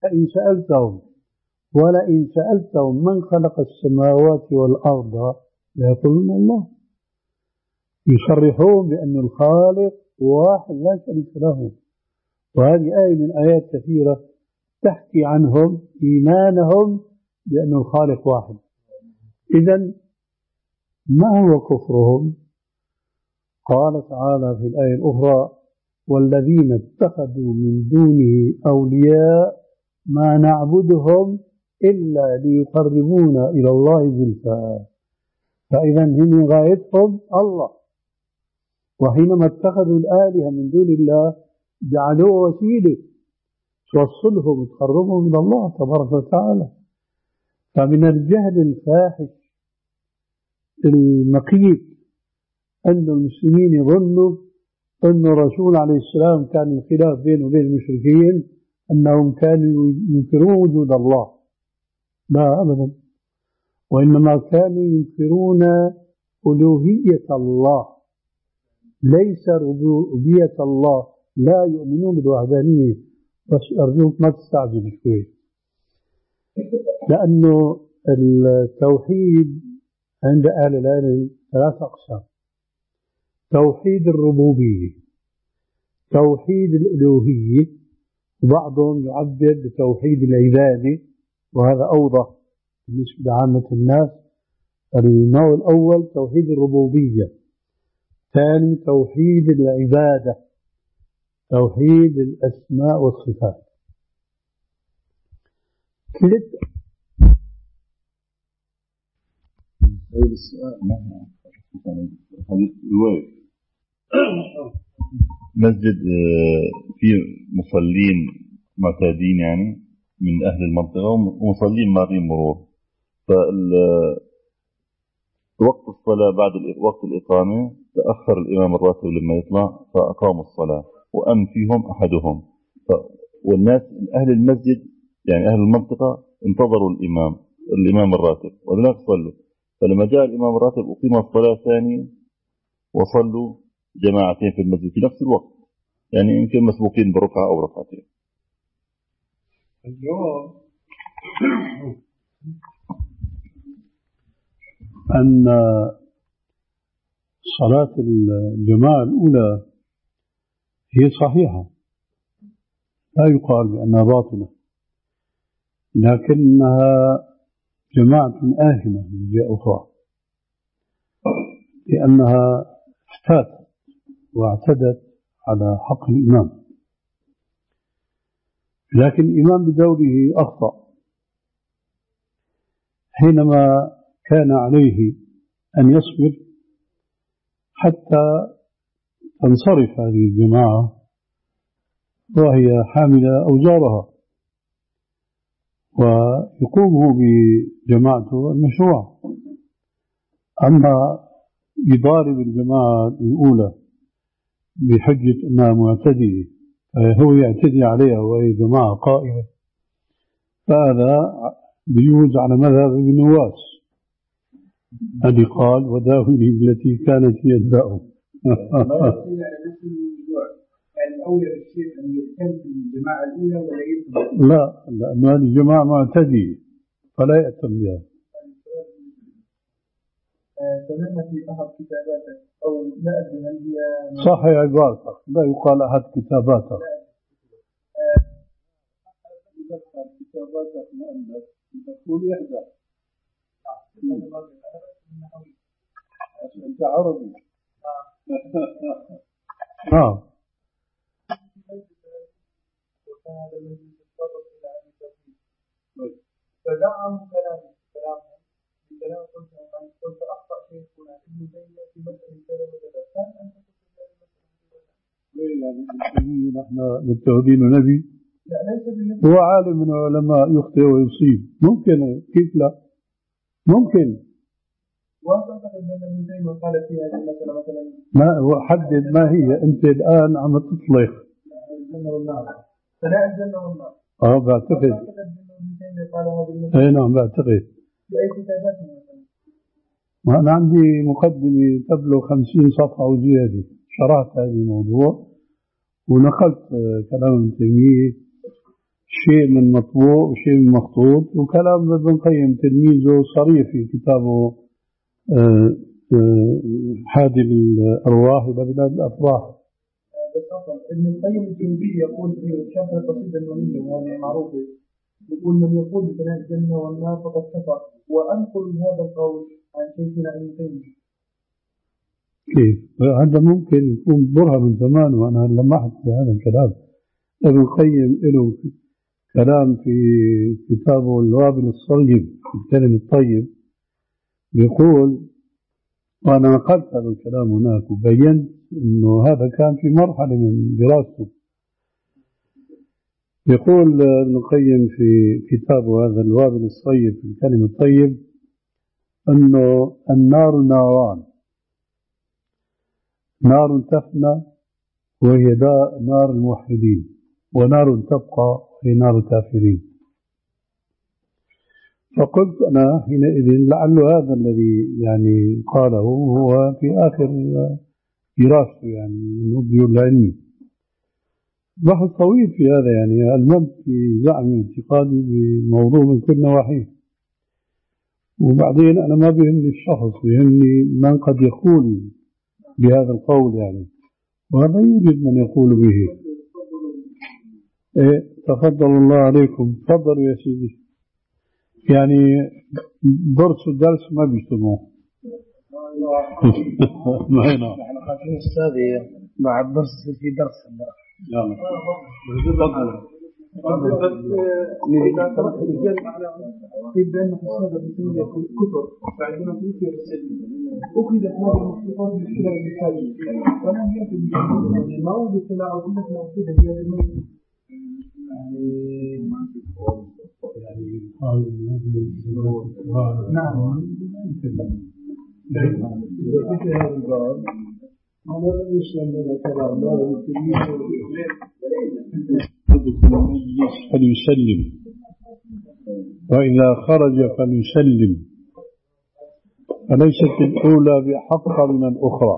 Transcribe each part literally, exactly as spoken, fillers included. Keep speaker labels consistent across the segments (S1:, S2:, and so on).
S1: فإن سألتهم ولئن سألتهم من خلق السماوات والأرض ليقولون الله. يصرحون بأن الخالق واحد لا شريك له. وهذه آية من آيات كثيرة تحكي عنهم إيمانهم بأن الخالق واحد. إذن ما هو كفرهم؟ قال تعالى في الآية الأخرى: والذين اتخذوا من دونه أولياء ما نعبدهم إلا ليقربونا إلى الله زلفى. فإذا هم غايتهم الله، وحينما اتخذوا الآلهة من دون الله جعلوه وسيلة توصلهم وتقربهم إلى الله تبارك وتعالى. فمن الجهل الفاحش المقيت أن المسلمين يظنوا أن الرسول عليه السلام كان الخلاف بينه وبين المشركين أنهم كانوا ينكرون وجود الله. لا أبدا، وإنما كانوا ينكرون ألوهية الله ليس ربوبية الله. لا يؤمنون بالوحدانية. بس أرجوك ما تستعجل شوي، لأنه التوحيد عند أهل العلم ثلاث أقسام: توحيد الربوبية، توحيد الألوهية، وبعضهم يعبر بتوحيد العبادة، وهذا أوضح بالنسبة لعامة الناس. النوع الأول توحيد الربوبية، ثاني توحيد العبادة، توحيد الأسماء والصفات. كلت
S2: هذا السؤال مسجد فيه مصلين معتادين يعني من أهل المنطقة ومصلين مارين مرور، فوقت الصلاة بعد وقت الإقامة تأخر الإمام الراتب لما يطلع فأقاموا الصلاة وأم فيهم أحدهم، والناس أهل المسجد يعني أهل المنطقة انتظروا الإمام الإمام الراتب وذلك صلوا. فلما جاء الإمام الراتب أقيم الصلاة ثانية وصلوا جماعتين في المسجد في نفس الوقت، يعني يمكن مسبوقين بركعة أو ركعتين.
S1: الجواب أن صلاة الجماعة الأولى هي صحيحة، لا يقال بأنها باطلة، لكنها جماعة آثمة من جهة أخرى، لأنها افتاتت واعتدت على حق الإمام. لكن الإمام بدوره أخطأ حينما كان عليه أن يصبر حتى تنصرف هذه الجماعة وهي حاملة أوزارها، ويقومه بجماعته المشروع. أما يضارب الجماعة الأولى بحجة أنها معتدية هو يعتدي عليها وهي جماعة قائمة، فهذا بيجوز على مذهب ابن نواس الذي قال: وداوي التي كانت هي الداء. لا، لأن هذه الجماعة معتدية فلا يأتم بها.
S3: سمعنا في أحد كتاباتك أو لا أدري هل هي
S1: صح عبارتك، لا يقال أحد كتاباتك. تذكر كتاباتك مؤلف تقول إحدى أنت عربي. نعم.
S3: فدعم كلامه كلامه بكلام قلت قلت أخطأ شيء هنا ابن تيمية في مسألة كذا وكذا كان أن
S1: تكون يعني نحن متهمين نبي؟
S3: لا ليس بالنبي،
S1: هو عالم من العلماء يخطئ ويصيب، ممكن، كيف لا؟ ممكن.
S3: وأعتقد أن ابن تيمية قال في هذه المسألة مثلا
S1: ما هو حدد ما هي، أنت الآن عم تطلق
S3: الجنة والنار، فلا الجنة والنار.
S1: اه بعتقد. اي نعم بعتقد.
S3: بأي كتابات مثلا؟
S1: وأنا عندي مقدمة تبلغ خمسين صفحة وزيادة شرحت هذا الموضوع ونقلت كلام ابن تيمية شيء من مطبوع وشيء من مخطوط. وكلام ابن القيم تلميذه صريح في كتابه حادي الأرواح إلى بلاد الأفراح.
S3: ابن القيم الجوزي يقول في شرح القصيدة النونية وهذه معروفة، يقول من يقول بثناء الجنة والنار فقد كفر، وأنقل هذا القول عن شيخنا ابن تيمية.
S1: كيف؟ هذا ممكن يكون برهة من زمان وأنا لمحت بهذا الكلام. ابن القيم له كلام في كتابه الوابل الصيب الكلم الطيب، يقول، وأنا نقلت هذا الكلام هناك وبينت أنه هذا كان في مرحلة من دراسته. يقول ابن القيم في كتابه هذا الوابل الصيب الكلم الطيب أنه النار ناران، نار تفنى وهي نار الموحدين، ونار تبقى وهي نار الكافرين. فقلت أنا حينئذ لعل هذا الذي يعني قاله هو في آخر دراسته يعني من أبيه العلمي. بحث طويل في هذا، يعني الممت في زعمي واعتقادي بموضوع من كل نواحيه. وبعدين أنا ما بيهمني الشخص، بيهمني من قد يقول بهذا القول يعني، وهذا يوجد من يقول به. إيه تفضل الله عليكم، تفضلوا يا سيدي. يعني درس الدرس ما بيجتمعوا. ما هنا
S4: احنا خايفين استاذي بعد درس في درس.
S1: يلا
S3: في بأن السادة بسنية كتر فعندنا تنكر السجن أخذت هذه المخطوطات من خلال المثالية ولم يأتي بجانب ما وجد تلاعب إلا في العقيدة هي الميت. نعم في هذا الباب أنا لم يسلم لنا كلام لا يمكن
S1: فليسلم، وإذا خرج فليسلم، فليست الأولى بحق من الأخرى.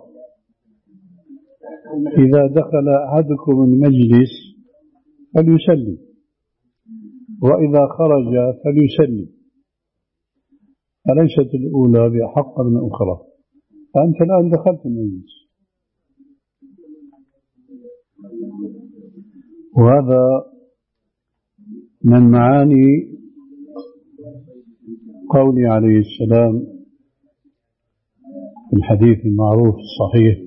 S1: إذا دخل أحدكم المجلس فليسلم، وإذا خرج فليسلم، فليست الأولى بحق من الأخرى. فأنت الآن دخلت المجلس، وهذا من معاني قوله عليه السلام في الحديث المعروف الصحيح: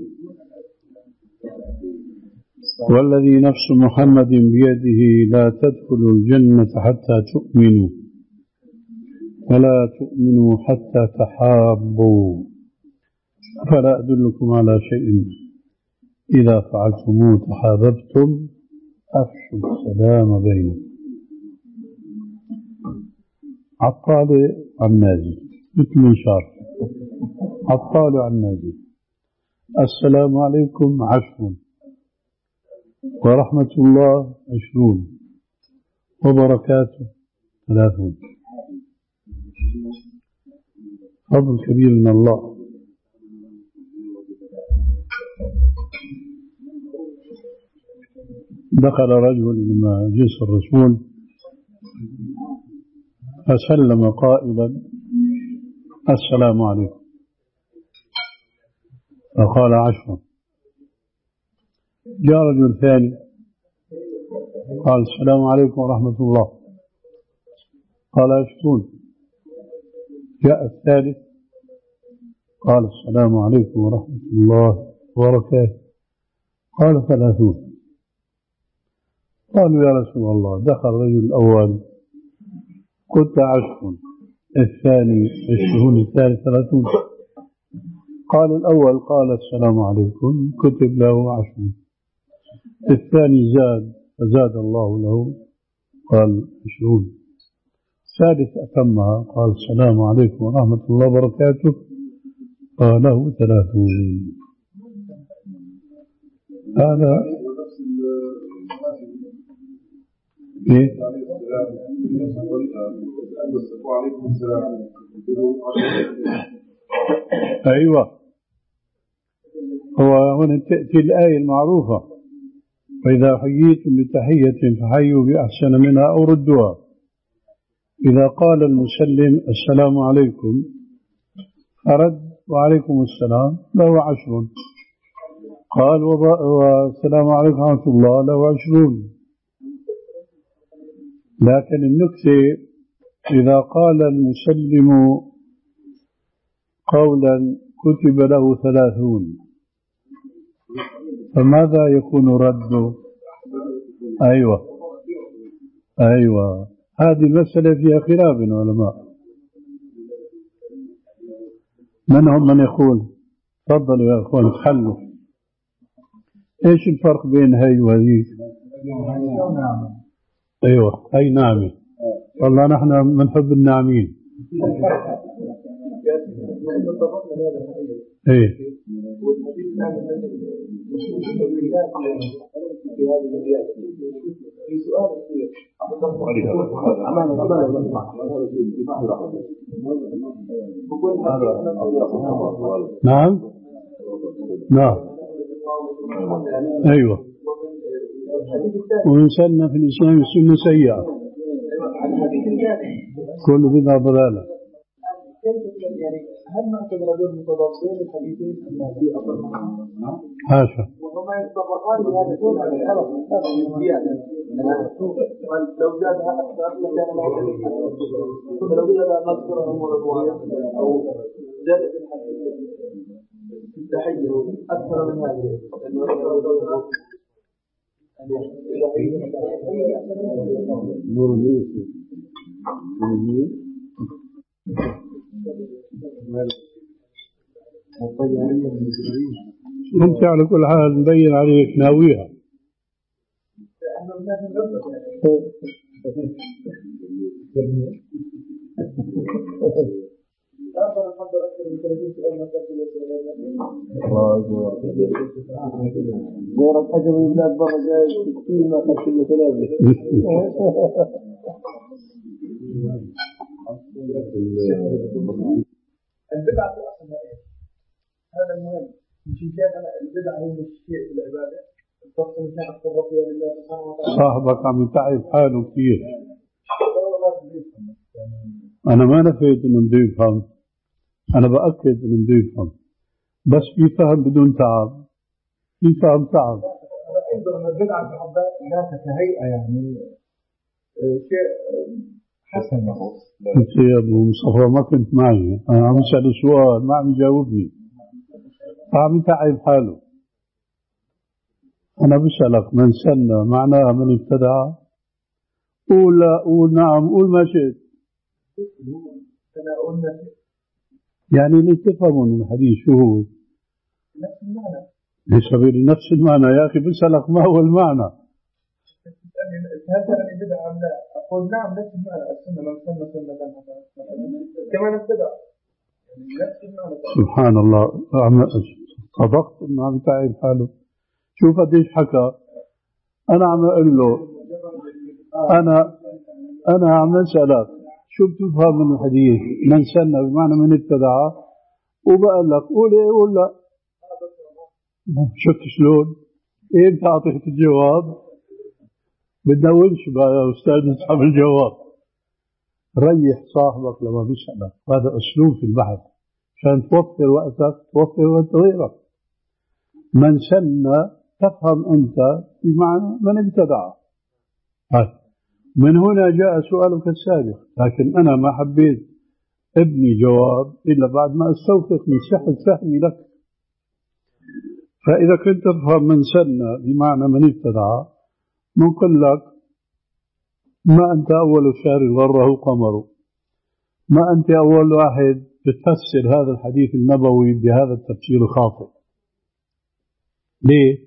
S1: والذي نفس محمد بيده لا تدخلوا الجنة حتى تؤمنوا ولا تؤمنوا حتى تحابوا، فلا أدلكم على شيء إذا فعلتموه تحاببتم أفشوا السلام بينكم. عطال عن نازل مثل منشار، عطال عن نازل. السلام عليكم عشر، ورحمة الله عشرون، وبركاته ثلاثون. فضل كبير من الله. دخل رجل لما جلس الرسول فسلم قائلا: السلام عليكم. فقال: عشرا. جاء رجل ثاني قال: السلام عليكم ورحمة الله. قال: عشرون. جاء الثالث قال: السلام عليكم ورحمة الله وبركاته. قال: ثلاثون. قالوا: يا رسول الله، دخل الرجل الأول قلت عشر، الثاني عشرون، الثالث ثلاثون. قال الأول قال: السلام عليكم، كتب له عشر. الثاني زاد فزاد الله له، قال عشرون. الثالث أتمها قال: السلام عليكم ورحمة الله وبركاته، قال له ثلاثون. هذا إيه؟ أيوة، هو هنا تأتي الآية المعروفة: فإذا حييتم بتحية فحيوا بأحسن منها أو ردوها. إذا قال المسلم السلام عليكم فرد وعليكم السلام له عشر. قال والسلام عليكم ورحمة الله له عشرون. لكن النكتة إذا قال المسلم قولا كتب له ثلاثون فماذا يكون رده؟ أيوة أيوة هذه مسألة فيها خلاف بين العلماء. منهم من يقول تفضلوا يا أخوان تحلوا إيش الفرق بين هاي وهذه؟ أيوة هاي نعمة. والله نحن بنحب الناعمين. ايه نعم نعم ايوه ويسن في الإسلام السنة سيئة كل بدعة ضلالة.
S3: هل نعتبر دول متضادين الحديثين أم في أصل؟
S1: حاشا.
S3: وهما يتطابقان بهذا الدين على الحرف زيادة. لو زادها أكثر لكان لا يجوز. فلو زاد مذكر أمور الرواية أو زادت الحديث في التحية أكثر من هذه.
S1: نور اليوسف. انت على كل حال مبين عليك ناويها.
S4: غير الحجر من بلاد برا جاي كثير ما خشنا ثلاثة.
S3: البدعة في أصلها إيه؟ هذا المهم. مش كان البدعة هي مش شيء في العبادة. الشخص مش يقرب فيها لله سبحانه وتعالى.
S1: صاحبك عم يتعب حاله كثير. أنا ما نفيت إنه بده يفهم. أنا بأكد إنه بده يفهم. بس في فهم بدون تعب. في فهم تعب.
S3: أنا أيضا من البدعة في حبات لا كهيئة يعني شيء حسن.
S1: أنت يا أبو مصطفى ما كنت معي. أنا عم أسأل سؤال ما عم يجاوبني. عم يتعب حاله. أنا بسألك من سنة معناها من ابتدع؟ قول لا قول نعم قول ما شئت.
S3: أنا أقول ما شئت.
S1: يعني اللي تفهموا من الحديث شو هو؟
S3: نفس المعنى.
S1: لسبيل نفس المعنى يا أخي بسألك ما هو المعنى؟
S3: هل ترى بدعة أم لا؟ أقول نعم نفس المعنى. السنة من سنة سنة كما نبتدع. نفس المعنى.
S1: سبحان الله. صدقت إنه عم يتعب حاله. شوف قديش حكى. أنا عم أقول له أنا أنا عم أسألك شو بتفهم من الحديث؟ من سنة بمعنى من ابتدع وبقول لك قول إيه قول لا. شفت شلون؟ إيه أنت أعطيت الجواب؟ بدنا ونش بقى يا أستاذ نسحب الجواب. ريح صاحبك لما بيسألك. هذا أسلوب في البحث عشان توفر وقتك توفر وقت غيرك. من سن تفهم أنت بمعنى من ابتدع. من هنا جاء سؤالك السابق. لكن أنا ما حبيت ابني جواب إلا بعد ما استوثق من صحة فهمي لك. فإذا كنت تفهم من سن بمعنى من ابتدع نقول لك ما أنت أول شهر غره قمر. ما أنت أول واحد تفسر هذا الحديث النبوي بهذا التفسير الخاطئ. ليه؟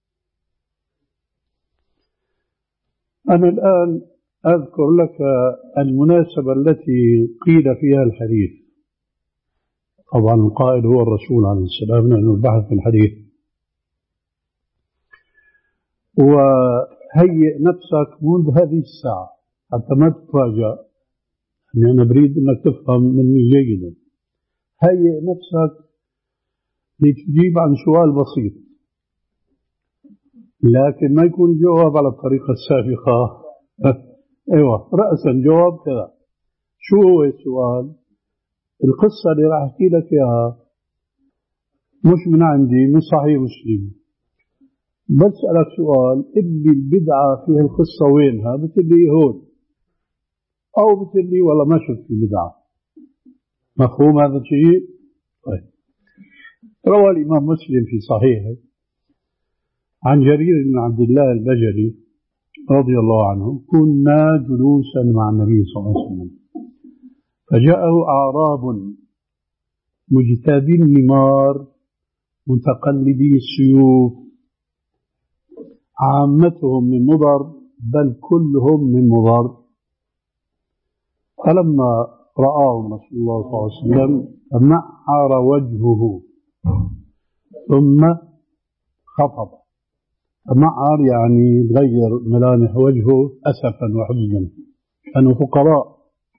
S1: أنا الآن أذكر لك المناسبة التي قيل فيها الحديث. طبعا القائل هو الرسول عليه السلام لأنه البحث في الحديث. وهيئ نفسك منذ هذه الساعة حتى ما تتفاجأ. يعني أنا بريد أنك تفهم مني جيدا. هيئ نفسك لتجيب عن سؤال بسيط. لكن ما يكون الجواب على الطريقة السابقة. ايوه رأسا جواب كذا. شو هو السؤال؟ القصة اللي راح احكي لك اياها مش من عندي، من صحيح مسلم. بسألك سؤال، اللي البدعة فيها القصة وينها؟ بتقول لي هون، او بتقول لي والله ما شفت في بدعة. مفهوم هذا الشيء؟ طيب. روى الإمام مسلم في صحيحه عن جرير بن عبد الله البجلي رضي الله عنه: كنا جلوسا مع النبي صلى الله عليه وسلم فجاءه أعراب مجتابي النمار متقلدي السيوف، عامتهم من مضر بل كلهم من مضر. فلما رآهم رسول الله صلى الله عليه وسلم تمعر وجهه ثم خفض. تمعر يعني تغير ملامح وجهه أسفا وحزنا، كانوا فقراء.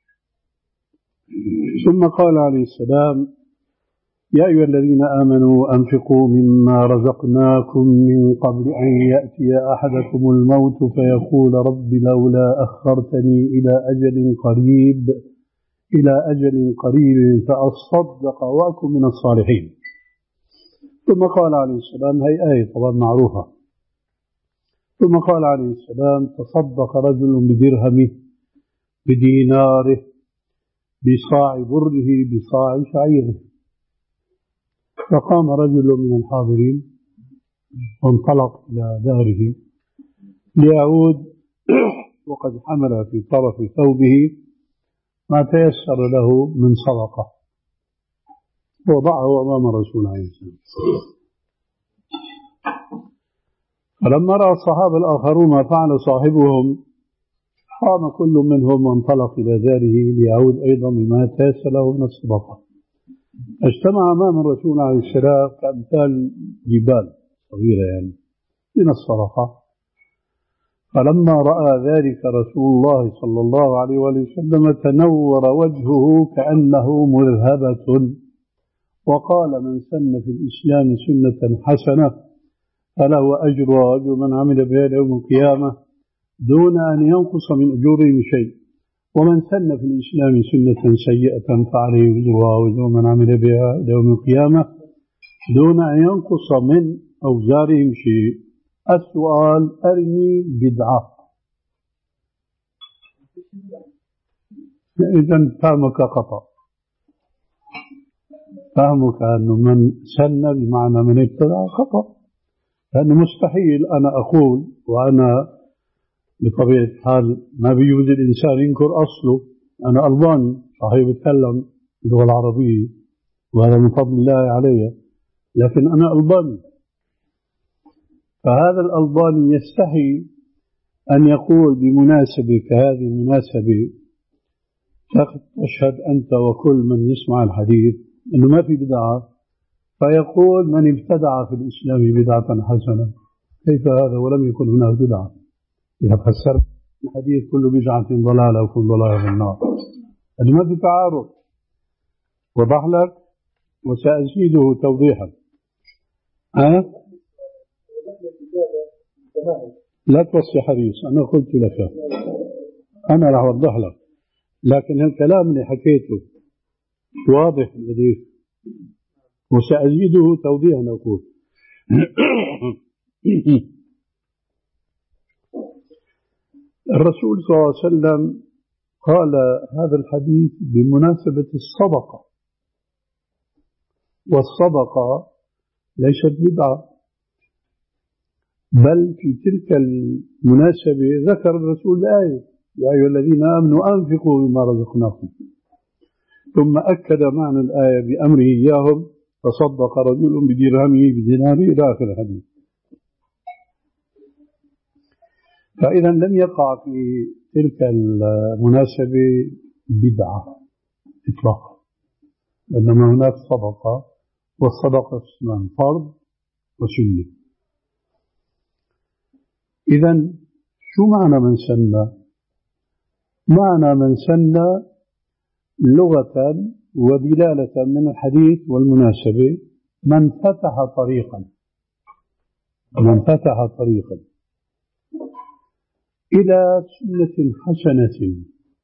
S1: ثم قال عليه السلام: يا أيها الذين آمنوا أنفقوا مما رزقناكم من قبل أن يأتي أحدكم الموت فيقول رب لولا أخرتني إلى أجل قريب إلى أجل قريب فأصدق وأكن من الصالحين. ثم قال عليه السلام، هي آية طبعا معروفة. ثم قال عليه السلام: تصدق رجل بدرهمه بديناره بصاع بره بصاع شعيره. فقام رجل من الحاضرين وانطلق إلى داره ليعود وقد حمل في طرف ثوبه ما تيسر له من صدقة، وضعه أمام الرسول عليه السلام. فلما رأى الصحابة الآخرون ما فعل صاحبهم قام كل منهم وانطلق إلى داره ليعود أيضا بما تيسر له من الصدقة. اجتمع أمام الرسول عليه السلام كأمثال جبال صغيرة يعني من الصدقة. فلما رأى ذلك رسول الله صلى الله عليه وسلم تنور وجهه كأنه مرهبة، وقال: من سن في الإسلام سنة حسنة فله أجر وأجر من عمل بها يوم القيامة دون أن ينقص من أجورهم شيء، ومن سن في الإسلام سنة سيئة فعليه وزرها وزر من عمل بها يوم القيامة دون أن ينقص من أوزارهم شيء. السؤال: أرني بدعة. إذن فهمك خطأ، فهمك أنه من سن بمعنى من ابتدع خطأ، لأنه مستحيل أنا أقول وأنا بطبيعة الحال ما بيجوز الإنسان ينكر أصله. أنا ألباني صحيح بتكلم اللغة العربية وهذا من فضل الله علي، لكن أنا ألباني. فهذا الألباني يستحي أن يقول بمناسبة كهذه المناسبة تشهد أنت وكل من يسمع الحديث أنه ما في بدعة، فيقول من ابتدع في الإسلام بدعة حسنة. كيف هذا ولم يكن هناك بدعة؟ إذا فسرت الحديث كل بدعة ضلالة وكل ضلالة في النار، هذا ما في تعارض. وضح لك وسأزيده توضيحا. أه؟ لا توصي حديث، أنا قلت لك، أنا راح أوضح لك، لكن الكلام اللي حكيته واضح لديك وسأزيده توضيحا. أقول الرسول صلى الله عليه وسلم قال هذا الحديث بمناسبة الصدقة، والصدقة ليست بدعة، بل في تلك المناسبة ذكر الرسول الآية: يا أيها الذين آمنوا أنفقوا مما رزقناكم، ثم أكد معنى الآية بأمره إياهم: تصدق رجل بدرهمه بديناره إلى آخر الحديث. فإذا لم يقع في تلك المناسبة بدعة إطلاقا، إنما هناك صدقة، والصدقة اسمان فرض وسنة. إذا شو معنى من سن؟ معنى من سن لغة ودلالة من الحديث والمناسبة من فتح طريقا، من فتح طريقا إلى سنة حسنة.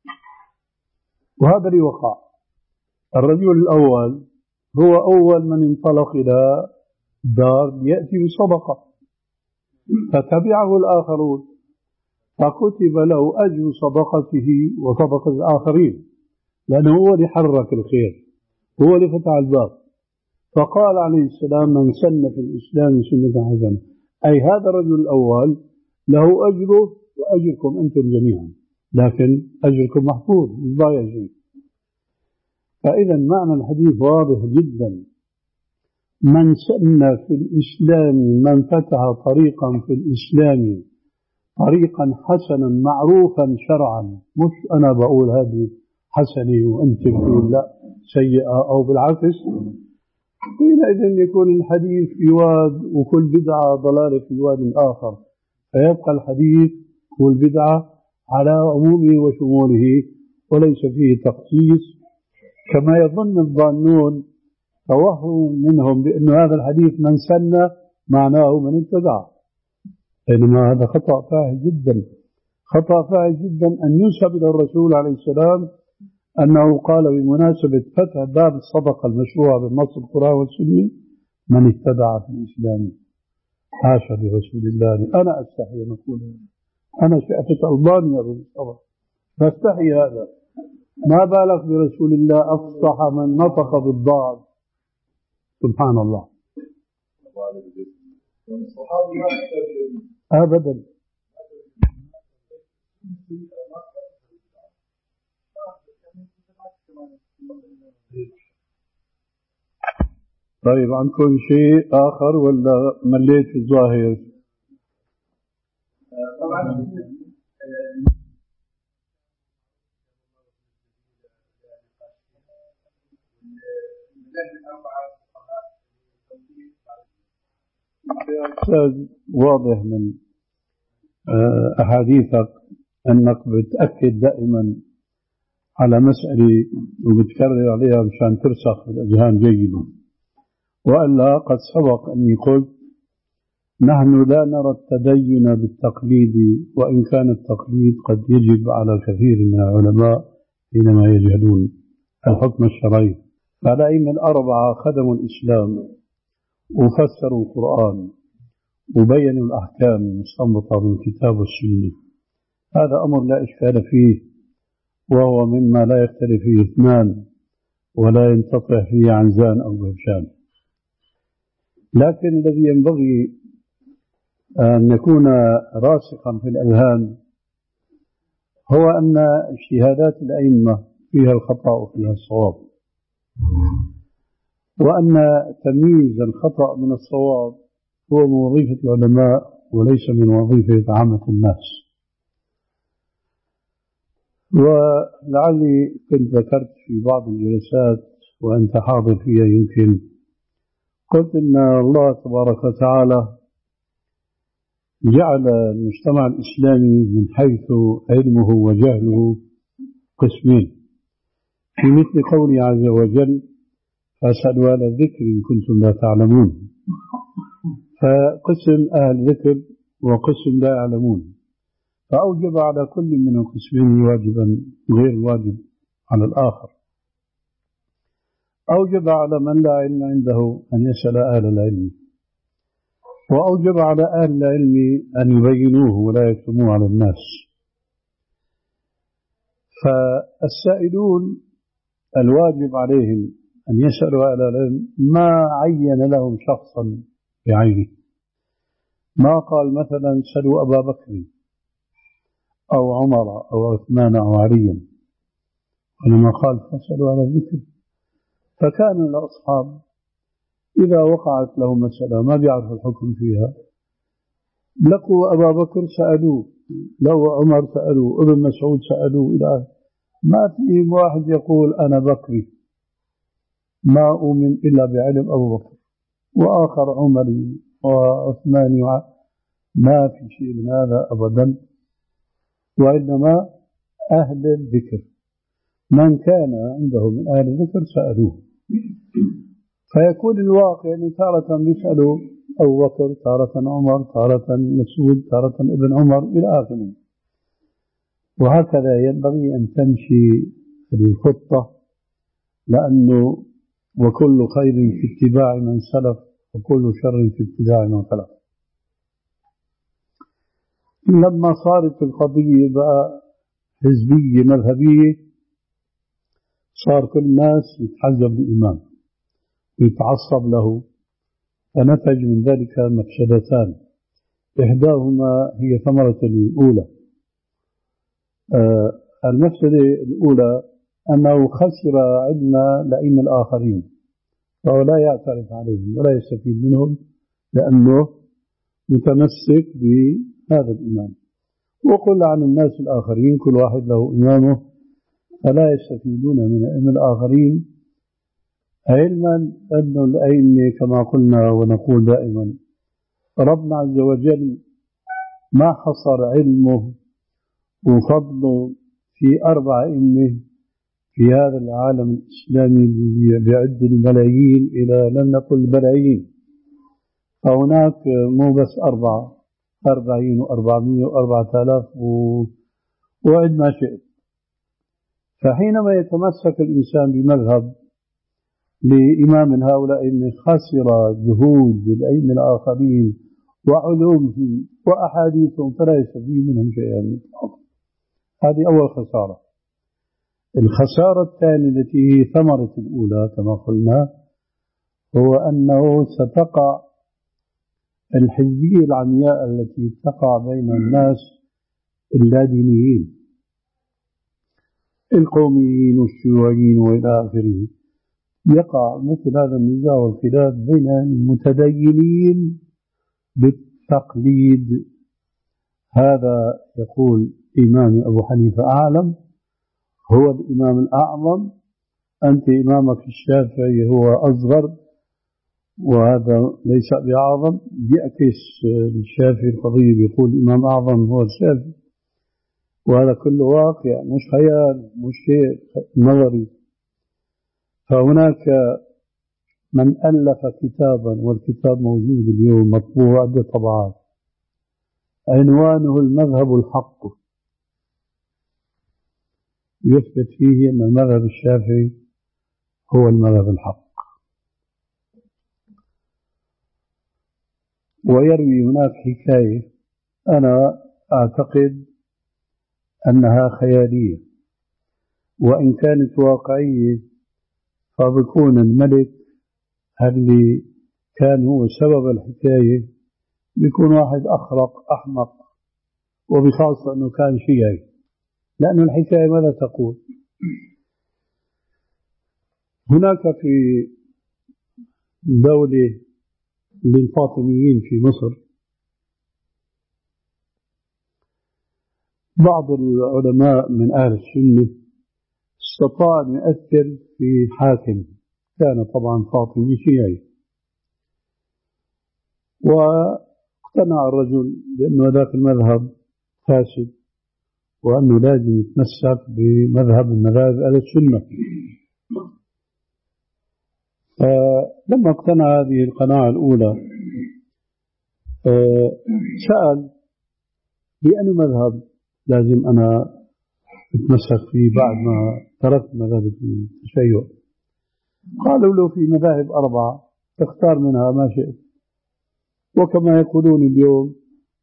S1: وهذا اللي وقع. الرجل الأول هو أول من انطلق إلى دار يأتي بصدقة، فتبعه الآخرون، فكتب له أجر صدقته وصدقة الآخرين، لأنه هو اللي حرك الخير، هو اللي فتح الباب. فقال عليه السلام: من سن في الإسلام سنة حسنة، أي هذا الرجل الأول له أجره وأجركم أنتم جميعا، لكن أجركم محفوظ مش ضايع شيء. فإذا معنى الحديث واضح جدا: من سن في الإسلام، من فتح طريقا في الإسلام طريقا حسنا معروفا شرعا، مش أنا بقول هذه حسنة وأنت بتقول لا سيئة أو بالعكس، حينئذ يكون الحديث في واد وكل بدعة ضلالة في واد آخر، فيبقى الحديث والبدعة على عمومه وشموله وليس فيه تخصيص كما يظن الظانون، توهم منهم بأن هذا الحديث من سن معناه من ابتدع، بينما هذا خطأ فاحش جدا، خطأ فاحش جدا أن ينسب إلى الرسول عليه السلام أنه قال بمناسبة فتح باب الصدقة المشروعة بالنص القرآن والسنة: من ابتدع في الإسلام. حاشا لرسول الله، أنا أستحي أن أقول هذا، أنا شأفة ألبانيا بالصبر فاستحي هذا، ما بالك برسول الله أفصح من نطق بالضاد. سبحان الله. أبدا. طيب عندكم شيء آخر ولا مليت في الظاهر؟ طبعا أستاذ واضح من أحاديثك أنك بتأكد دائما على مسألة وبتكرر عليها مشان ترسخ في الأذهان جيدا، وإلا قد سبق أني قلت: نحن لا نرى التدين بالتقليد، وإن كان التقليد قد يجب على كثير من العلماء حينما يجهلون الحكم الشرعي. فالأئمة الأربعة خدموا الإسلام وفسروا القرآن وبينوا الأحكام المستنبطة من الكتاب والسنة، هذا أمر لا إشكال فيه، وهو مما لا يختلف فيه اثنان ولا ينقطع فيه عنزان أو بهشان. لكن الذي ينبغي أن يكون راسخا في الأذهان هو أن اجتهادات الأئمة فيها الخطأ وفيها الصواب، وأن تمييز الخطأ من الصواب هو من وظيفة العلماء وليس من وظيفة عامة الناس. ولعلي كنت ذكرت في بعض الجلسات وأنت حاضر فيها يمكن، قلت إن الله تبارك وتعالى جعل المجتمع الإسلامي من حيث علمه وجهله قسمين، في مثل قوله عز وجل: فاسألوا أهل الذكر إن كنتم لا تعلمون، فقسم أهل ذكر وقسم لا يعلمون، فأوجب على كل من القسمين واجبا غير واجب على الآخر. أوجب على من لا علم عنده أن يسأل أهل العلم، وأوجب على أهل العلم أن يبينوه ولا يكتموه على الناس. فالسائلون الواجب عليهم أن يسألوا أهل العلم ما عين لهم شخصا بعينه، ما قال مثلا سألوا أبا بكر أو عمر أو عثمان أو عليا، ولما قال فاسألوا أهل الذكر. فكان الأصحاب إذا وقعت لهم مسألة ما بيعرفوا الحكم فيها لقوا أبا بكر سألوه، لو عمر سألوه، ابن مسعود سألوه، إلى ما فيهم واحد يقول أنا بكري ما أؤمن إلا بعلم أبو بكر، وآخر عمري وعثماني، ما في شيء من هذا أبدا، وإنما أهل الذكر من كان عنده من أهل الذكر سألوه. فيكون الواقع أن تارة بيسألوا أبو بكر، تارة عمر، تارة مسعود، تارة ابن عمر إلى آخره. وهكذا ينبغي أن تمشي الخطة، لأنه وكل خير في اتباع من سلف وكل شر في ابتداع من خلف. لما صارت القضية بقى حزبية مذهبية، صار كل الناس يتحزب لإمام ويتعصب له، فنتج من ذلك مفسدتان. إحداهما هي ثمرة الأولى. آه المفسدة الأولى أنه خسر علم الأئمة الآخرين، فهو لا يعترف عليهم ولا يستفيد منهم لأنه متمسك بهذا الإمام. وقل عن الناس الآخرين كل واحد له إمامه، فلا يستفيدون من الأئمة الآخرين، علما أن الأئمة كما قلنا ونقول دائما ربنا عز وجل ما حصر علمه وفضله في أربع أئمة في هذا العالم الإسلامي بيعد الملايين إلى لم نقل بلايين، فهناك مو بس أربعة، أربعين وأربعمية وأربعة آلاف وعد ما شئت. فحينما يتمسك الإنسان بمذهب لإمام من هؤلاء إن خسر جهود الأئمة الآخرين وعلومهم وأحاديثهم فلا يستفيد منهم شيئا. هذه أول خسارة. الخسارة الثانية التي هي ثمرة الأولى كما قلنا هو أنه ستقع الحزبية العمياء التي تقع بين الناس اللادينيين القوميين والشيوعيين وإلى آخره. يقع مثل هذا النزاع والخلاف بين المتدينين بالتقليد. هذا يقول إمام أبو حنيفة أعلم، هو الإمام الأعظم، أنت إمامك الشافعي هو أصغر وهذا ليس بأعظم. بيعكس الشافعي القضية بيقول إمام أعظم هو الشافعي، وهذا كله واقع مش خيال مش شيء نظري. فهناك من ألف كتابا والكتاب موجود اليوم مطبوع عدة طبعات عنوانه المذهب الحق، يثبت فيه أن المذهب الشافعي هو المذهب الحق، ويروي هناك حكاية أنا أعتقد أنها خيالية، وإن كانت واقعية فبكون الملك اللي كان هو سبب الحكاية بيكون واحد أخرق أحمق، وبخاصة أنه كان شيعي، لأن الحكاية ماذا تقول؟ هناك في دولة للفاطميين في مصر بعض العلماء من أهل السنة استطاع أن يؤثر في حاكم كان طبعا فاطمي شيعي، واقتنع الرجل بأنه ذاك المذهب فاسد وأنه لازم يتمسك بمذهب المذاهب أهل السنة. فلما اقتنع هذه القناعة الأولى سأل بأي مذهب لازم أنا اتمسك فيه بعد ما تركت مذهب التشيع. قالوا له في مذاهب أربعة تختار منها ما شئت، وكما يقولون اليوم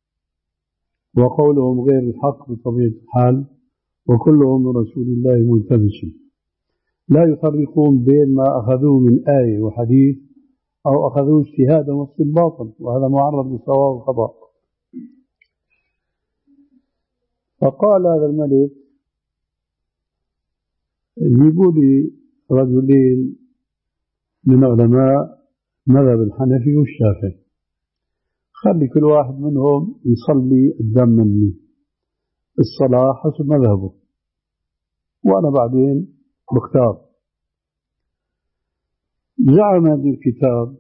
S1: وقولهم غير الحق بطبيعة الحال وكلهم من رسول الله ملتبس، لا يفرقون بين ما أخذوه من آية وحديث أو أخذوه اجتهادا واستنباطا، وهذا معرض للصواب والخطأ. فقال هذا الملك يقول لي رجلين من علماء مذهب الحنفي والشافعي، خلي كل واحد منهم يصلي قدام مني الصلاة حسب مذهبه وأنا بعدين بختار. زعم هذا الكتاب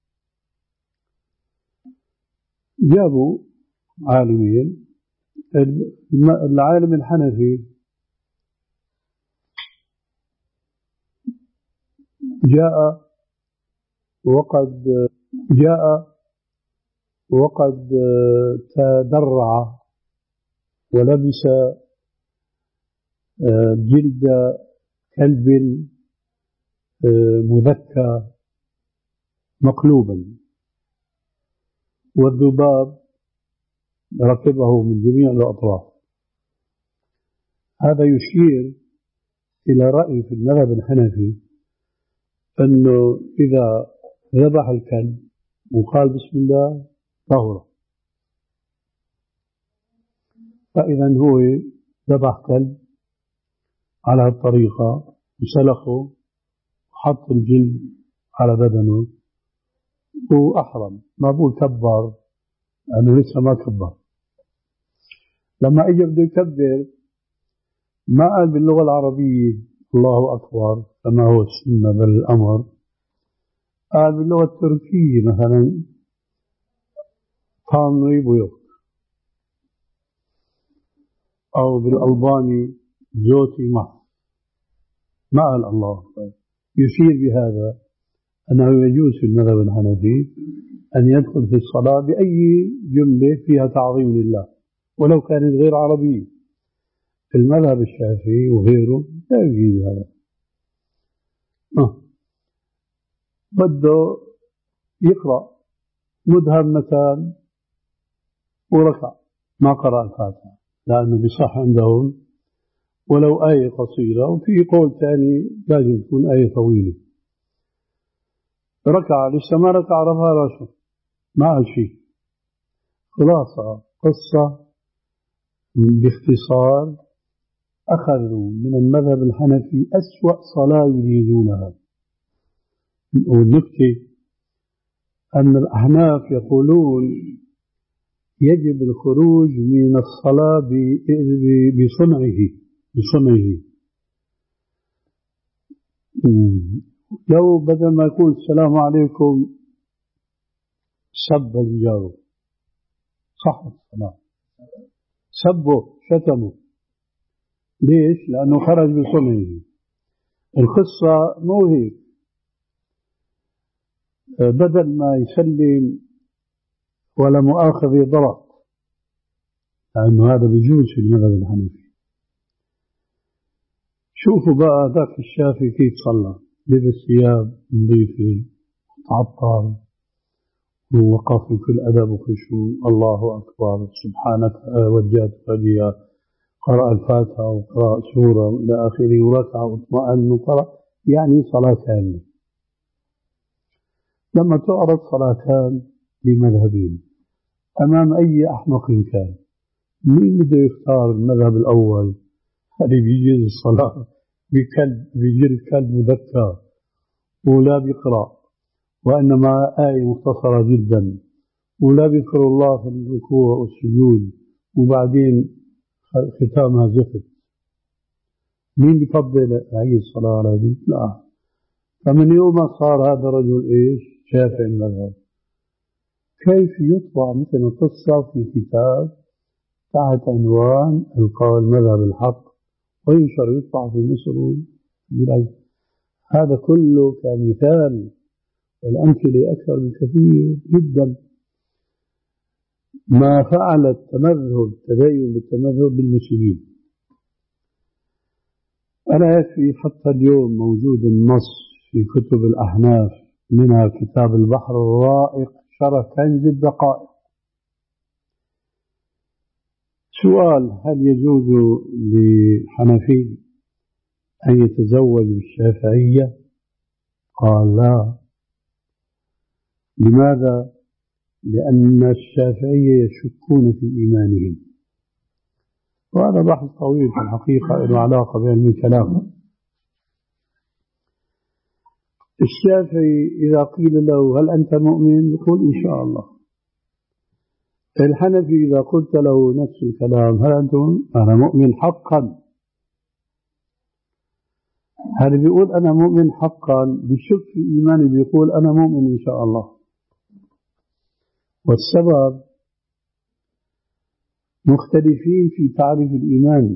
S1: جابوا عالمين، العالم الحنفي جاء وقد جاء وقد تدرع ولبس جلد كلب مذكى مقلوبا، والذباب ركبه من جميع الأطراف. هذا يشير إلى رأي في المذهب الحنفي أنه إذا ذبح الكلب وقال بسم الله طهر، فإذا هو ذبح كلب على الطريقة وسلخه وحط الجلد على بدنه وأحرم، ما بقول كبر لأنه لسه ما كبر. لما إجا بده يكبر ما قال باللغة العربية الله أكبر كما هو السنة بل الأمر، قال باللغة التركية مثلا تانري بيوك، أو بالألباني زوتي مح، ما قال الله أكبر. يشير بهذا أنه يجوز في المذهب الحنفي أن يدخل في الصلاة بأي جملة فيها تعظيم لله ولو كانت غير عربية. في المذهب الشافعي وغيره لا يجوز هذا. آه. بده يقرأ مدهم مثلا وركع ما قرأ الفاتحة لأنه بصح عندهم ولو آية قصيرة، وفي قول ثاني لازم تكون آية طويلة. ركع لسه ما ركع رفع راسه ما قال شيء. خلاصة قصة باختصار أخذوا من المذهب الحنفي أسوأ صلاة يريدونها. والنكتة أن الأحناف يقولون يجب الخروج من الصلاة بصنعه بصنعه لو بدل ما يقول السلام عليكم سب الجار صح الصلاة، سبه شتمه. ليش؟ لأنه خرج بصنعه. القصة مو هيك، بدل ما يسلم ولا مؤاخذ ضرب، لأنه هذا بيجوز في المذهب الحنفي. شوفوا بقى ذاك الشافعي كيف صلى، لبس ثياب نظيفة تعطر ووقف بكل أدب وخشوع، الله أكبر سبحانك وجهت وجهي، قرأ الفاتحة وقرأ سورة إلى آخره وركع واطمأن وقرأ، يعني صلاة كاملة. لما تعرض صلاتان لمذهبين أمام أي أحمق كان، مين بده يختار المذهب الأول اللي بيجيز الصلاة بكلب بيجيز كلب مذكى ولا بيقرأ وإنما آية مختصرة جدا ولا بيذكر الله في الركوع والسجود وبعدين ختامها زفت؟ مين بيفضل هي الصلاة على هذه؟ لا. فمن يوم صار هذا الرجل إيش؟ شافعي المذهب. كيف يطبع مثل القصة في كتاب تحت عنوان القول مذهب الحق وينشر يطبع في مصر بالعجل؟ هذا كله كمثال، والأمثلة أكثر بكثير جدا. ما فعل التمذهب التدين بالتمذهب بالمسلمين. أنا يكفي حتى اليوم موجود النص في كتب الأحناف، منها كتاب البحر الرائق شرح كنز الدقائق. سؤال: هل يجوز لحنفي أن يتزوج بالشافعية؟ قال لا. لماذا؟ لأن الشافعية يشكون في إيمانهم، وهذا بحث طويل في الحقيقة له علاقة بعلم الكلام. الشافعي إذا قيل له هل أنت مؤمن؟ يقول إن شاء الله. الحنفي إذا قلت له نفس الكلام هل أنت مؤمن؟ أنا مؤمن حقا. هل بيقول أنا مؤمن حقا بشك في إيماني بيقول أنا مؤمن إن شاء الله. والسبب مختلفين في تعريف الإيمان.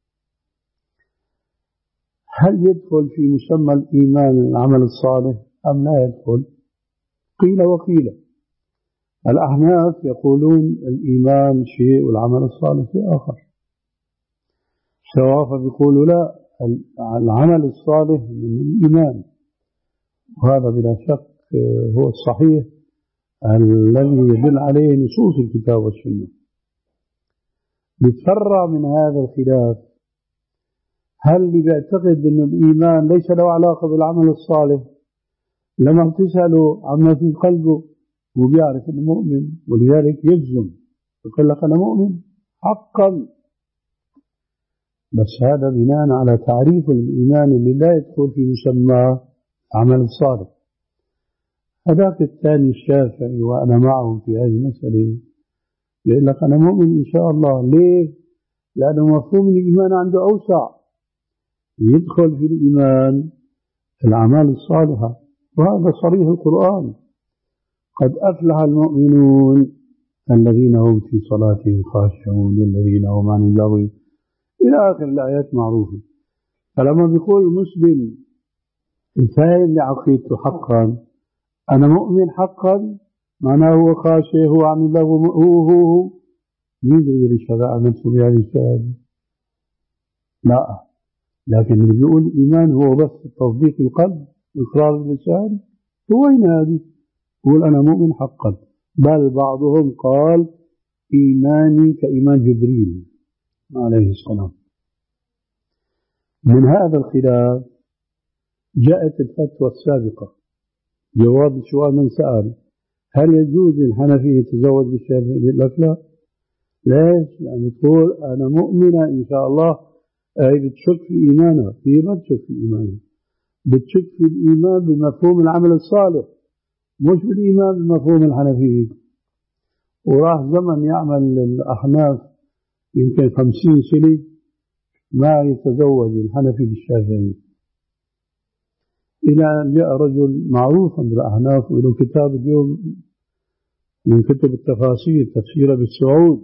S1: هل يدخل في مسمى الإيمان العمل الصالح أم لا يدخل؟ قيل وقيل. الأحناف يقولون الإيمان شيء والعمل الصالح شيء آخر. الشوافع بيقولوا لا، العمل الصالح من الإيمان، وهذا بلا شك هو الصحيح الذي يدل عليه نصوص الكتاب والسنة. بيتفرع من هذا الخلاف هل اللي بيعتقد أن الإيمان ليس له علاقة بالعمل الصالح لما بتسأله عما في قلبه وبيعرف أنه مؤمن، ولذلك يجزم يقول لك أنا مؤمن حقا، بس هذا بناء على تعريف الإيمان اللي لا يدخل في مسمى عمل صالح. هذاك الثاني الشافعي وأنا معهم في هذه المسألة يقول لك أنا مؤمن إن شاء الله. ليه؟ لأنه مفهوم الإيمان عنده أوسع، يدخل في الإيمان الأعمال الصالحة، وهذا صريح القرآن: قد أفلح المؤمنون الذين هم في صلاتهم خاشعون والذين هم عن اللغو إلى آخر الآيات معروفة. فلما بيقول المسلم الفاهم لعقيدته حقا أنا مؤمن حقا، معناه هو خاشع، هو عن اللغو، هو هو هو مين يقدر يشهد عن نفسه بهذه الشهادة؟ لا، لكن اللي بيقول الإيمان هو بس تصديق القلب وإقرار اللسان، هو ينادي يقول أنا مؤمن حقا. بل بعضهم قال إيماني كإيمان جبريل عليه السلام. من هذا الخلاف جاءت الفتوى السابقة، جواب سؤال من سأل: هل يجوز للحنفي يتزوج بالشافعي؟ لك لا. ليش؟ لأن تقول أنا مؤمنة إن شاء الله، أي بتشك في إيمانها، هي ما بتشك في إيمانها، بتشك في الإيمان بمفهوم العمل الصالح، مش بالإيمان بمفهوم الحنفية. وراح زمن يعمل الأحناف يمكن خمسين سنة ما يتزوج الحنفي بالشافعي، إلى أن جاء رجل معروف عند الأحناف وله كتاب اليوم من كتب التفاسير تفسير أبي السعود.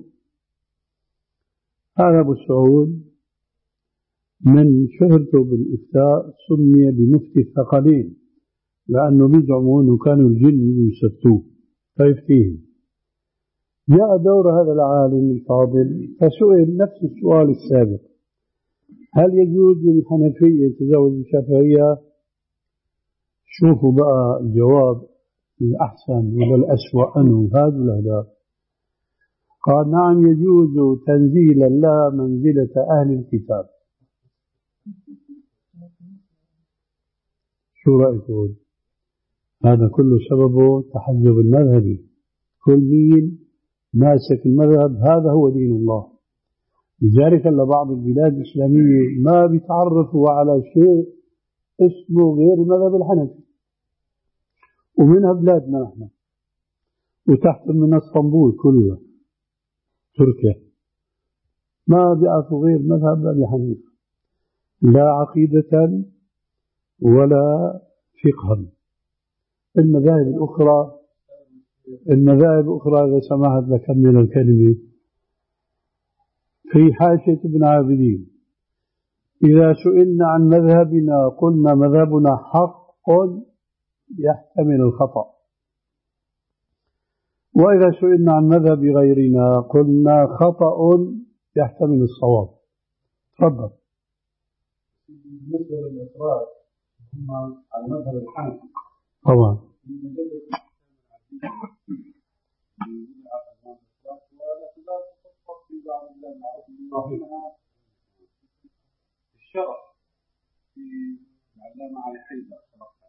S1: هذا أبو السعود من شهرته بالإفتاء سمي بمفتي الثقلين، لأنه بيزعموا أنه كانوا الجن يستفتوه فيفتيهم. جاء دور هذا العالم الفاضل فسئل نفس السؤال السابق: هل يجوز للحنفية يتزوج بالشافعية؟ شوفوا بقى الجواب الأحسن ولا الأسوأ أنه هذا الأهداف. قال: نعم يجوز تنزيلا لا منزلة أهل الكتاب. شو رأيكم؟ هذا كله سببه تحزب المذهبي، كل مين ماسك المذهب هذا هو دين الله. لذلك لبعض البلاد الإسلامية ما بيتعرفوا على شيء اسمه غير المذهب الحنفي، ومنها بلادنا نحن، وتحت من اسطنبول كلها تركيا ما بيعرفوا غير مذهب أبي حنيفة، لا عقيدة ولا فقها. المذاهب الأخرى المذاهب الأخرى إذا سمحت لكمل الكلمة في حاشية ابن عابدين: إذا سئلنا عن مذهبنا قلنا مذهبنا حق يحتمل الخطأ، وإذا سئلنا عن مذهب غيرنا قلنا خطأ يحتمل الصواب. تفضل.
S5: بالنسبة للإقرار هم على مذهب الحنفي
S1: طبعا.
S5: الشرف في العلامة علي حيدر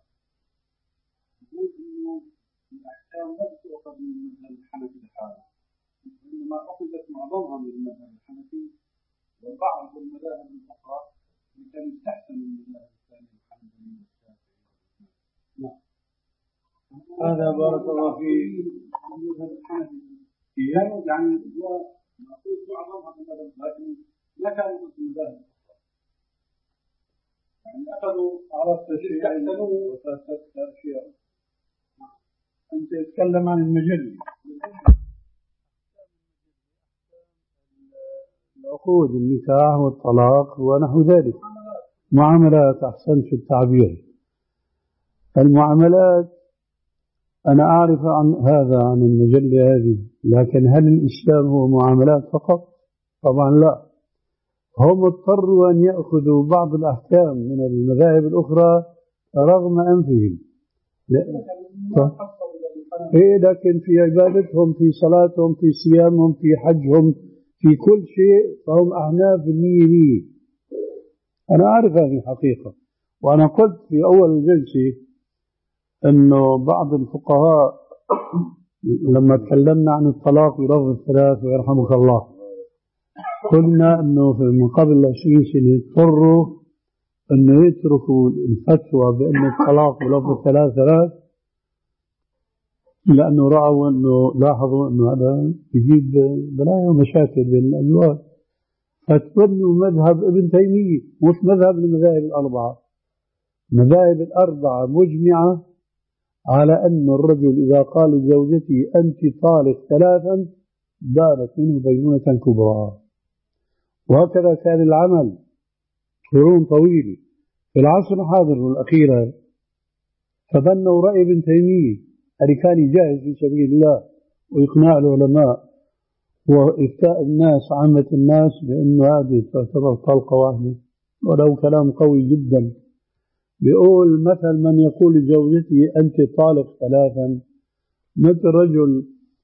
S5: يقول إنه الأحكام لا تؤخذ من المذهب الحنفي لحاله، إنما أخذت معظمها من المذهب الحنفي وبعض المذاهب الأخرى اللي كانت تحت من المذاهب الثانية الحنبلية والشافعية. نعم.
S1: هذا بارك الله فيه
S5: المذهب الحنفي يعني يعني هو مأخوذ معظمها من المذهب، لكن ما كانوا مثل المذاهب الأخرى. يعني أخذوا
S1: عرفت الشيء
S5: استحسنوه وفسدت أشياء.
S1: أنت تتكلم عن المجلة، العقود، النكاح والطلاق ونحو ذلك، معاملات. أحسنت في التعبير. المعاملات أنا أعرف عن هذا عن المجلة هذه، لكن هل الإسلام هو معاملات فقط؟ طبعا لا، هم اضطروا أن يأخذوا بعض الأحكام من المذاهب الأخرى رغم أنفهم. إيه، لكن في عبادتهم، في صلاتهم، في صيامهم، في حجهم، في كل شيء فهم أحناف مية مية. أنا أعرف هذه الحقيقة، وأنا قلت في أول الجلسة أنه بعض الفقهاء لما تكلمنا عن الطلاق بلفظ الثلاث ويرحمك الله، قلنا أنه من قبل عشرين سنة اضطروا أنه يتركوا الفتوى بأن الطلاق بلفظ الثلاث ثلاث، لأنه رأوا أنه لاحظوا أنه هذا يجيب بلايا ومشاكل بين الأزواج، فتبنوا مذهب ابن تيمية، مش مذهب المذاهب الأربعة. المذاهب الأربعة مجمعة على أن الرجل إذا قال لزوجته أنت طالق ثلاثا بانت منه بينونة كبرى، وهكذا كان العمل قرون طويلة. في العصر الحاضر والأخير فبنوا رأي ابن تيمية اللي كان يجاهد في سبيل الله وإقناع العلماء وإفتاء الناس عامة الناس بأنه هذه تعتبر طلقة واحدة، ولو كلام قوي جدا. بيقول مثل من يقول لزوجته أنت طالق ثلاثا، مثل رجل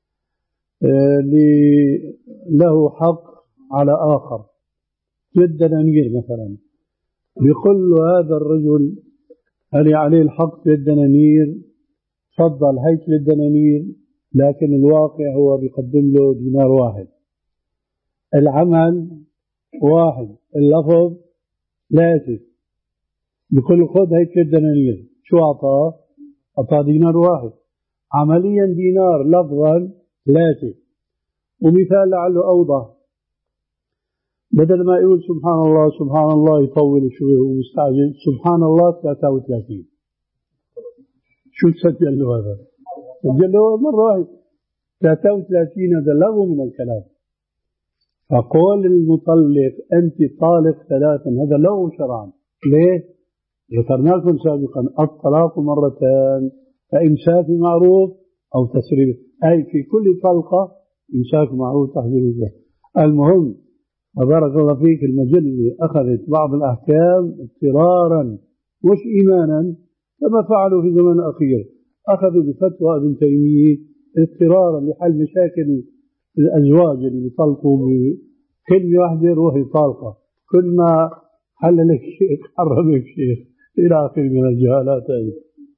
S1: له حق على آخر بالدنانير مثلا، بيقول له هذا الرجل اللي عليه الحق بالدنانير تفضل هيك للدنانير، لكن الواقع هو بيقدم له دينار واحد، العمل واحد، اللفظ ثلاثة، بكل خذ هيك للدنانير. شو أعطاه؟ أعطاه دينار واحد، عمليا دينار، لفظا ثلاثة. ومثال لعله أوضح، بدل ما يقول سبحان الله سبحان الله يطول شوي ومستعجل، سبحان الله ثلاثة وثلاثين. شو تسجل له هذا؟ سجل له مرة واحدة ثلاثة وثلاثين، هذا لغو من الكلام. فقول المطلق أنت طالق ثلاثا هذا لغو شرعا. ليه؟ ذكرنا لكم سابقا الطلاق مرتان، فإمساك معروف أو تسريب، أي في كل طلقة إمساك معروف تحذير الزهر. المهم بارك الله فيك، المجلة أخذت بعض الأحكام اضطرارا مش إيمانا كما فعلوا في زمن أخير، أخذوا بفتوى ابن تيمية اضطرارا لحل مشاكل الأزواج اللي بيطلقوا بكلمة واحدة روحي طالقة، كل ما حل لك شيخ حرم لك شيخ إلى آخر من الجهالات هذه.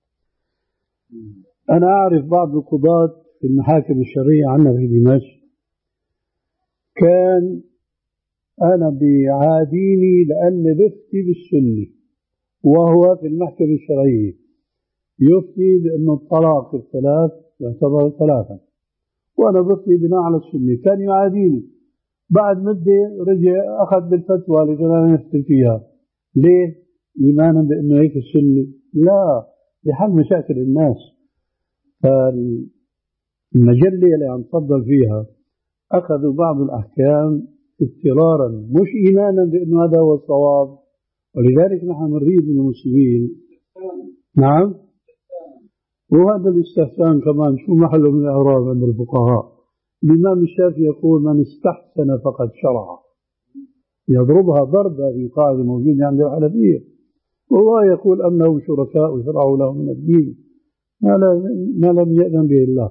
S1: أنا أعرف بعض القضاة في المحاكم الشرعية عندنا في دمشق، كان أنا بيعاديني لأني بفتي بالسنة، وهو في المحكمة الشرعية يفتي بأن الطلاق الثلاث يعتبر ثلاثا، وأنا بفتي بناء على السنة. كان يعاديني، بعد مدة رجع أخذ بالفتوى اللي كنا نفتي فيها. ليه؟ إيمانا بأنه هيك السنة؟ لا، لحل مشاكل الناس. فالمجلة اللي عم تفضل فيها أخذوا بعض الأحكام اضطرارا مش إيمانا بأنه هذا هو الصواب، ولذلك نحن نريد من المسلمين. نعم، وهذا الاستحسان كمان شو محله من الإعراب عند الفقهاء. الإمام الشافعي يقول من استحسن فقد شرع، يضربها ضرب، هذه قاعدة موجودة عند الحنفية. والله يقول أم لهم شركاء شرعوا له من الدين ما لم يأذن به الله.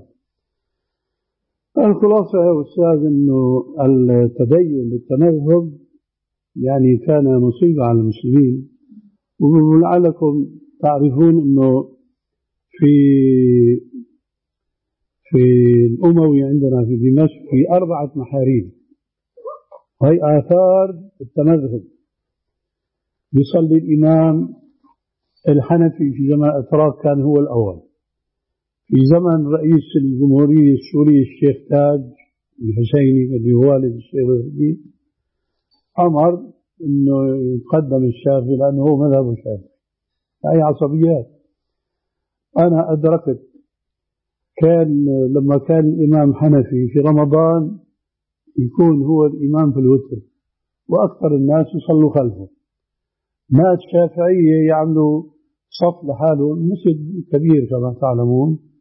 S1: الخلاصة يا أستاذ أنه التدين بالتمذهب يعني كان مصيبة على المسلمين، ولعلكم تعرفون أنه في في الأموي عندنا في دمشق في أربعة محاريب، وهي آثار التمذهب. يصلي الإمام الحنفي في زمن الأتراك كان هو الأول. في زمن رئيس الجمهورية السورية الشيخ تاج الحسيني اللي هو والد الشيخ الحسيني أمر أنه يقدم الشافعي لأنه هو مذهب الشافعي. هاي عصبيات. أنا أدركت كان لما كان الإمام حنفي في رمضان يكون هو الإمام في الوتر وأكثر الناس يصلوا خلفه. ناس شافعية يعملوا صف لحاله، مسجد كبير كما تعلمون،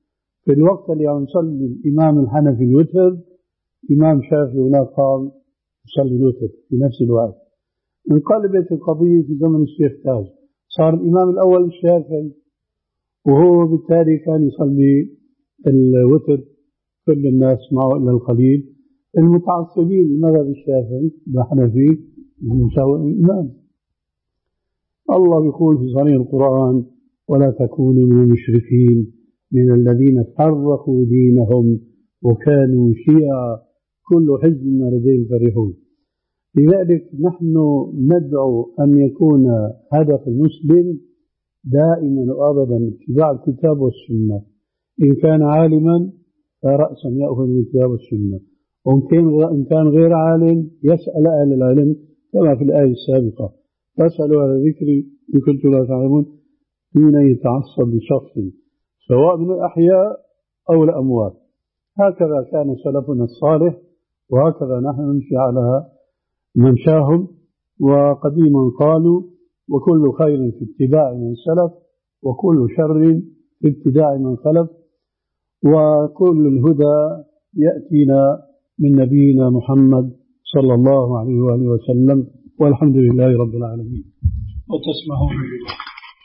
S1: في الوقت اللي عم يصلي الإمام الحنفي الوتر، إمام شافعي هناك قام يصلي الوتر في نفس الوقت. انقلبت القضية في زمن الشيخ تاج، صار الإمام الأول الشافعي، وهو بالتالي كان يصلي الوتر كل الناس معه إلا القليل. المتعصبين المذهب الشافعي الحنفي يساوي الإمام. الله يقول في صريح القرآن: ولا تكونوا من المشركين من الذين فرقوا دينهم وكانوا شيعا كل حزب بما لديهم فرحون. لذلك نحن ندعو أن يكون هدف المسلم دائما وأبدا اتباع الكتاب والسنة. إن كان عالما فرأسا يأخذ من الكتاب والسنة، وإن كان غير عالم يسأل أهل العلم كما في الآية السابقة: فاسألوا أهل الذكر إن كنتم لا تعلمون. دون يتعصب لشخص سواء من الأحياء أو الأموات. هكذا كان سلفنا الصالح، وهكذا نحن نمشي على منشاهم. وقديما قالوا: وكل خير في اتباع من سلف، وكل شر في ابتداع من خلف، وكل الهدى يأتينا من نبينا محمد صلى الله عليه وآله وسلم، والحمد لله رب العالمين. وتسمعون بالله.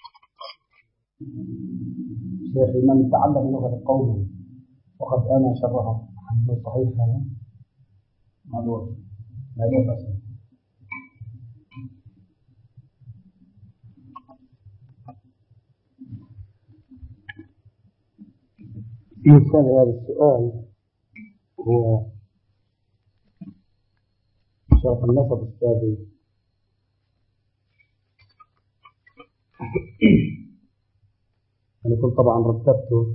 S6: شيخ من تعلم لغة القوم وقد آمن شرهم، حديث صحيح هذا؟ معلوم معلوم أصلا. مثال هذا السؤال هو شرح النسب السابق. أنا كنت طبعا رتبته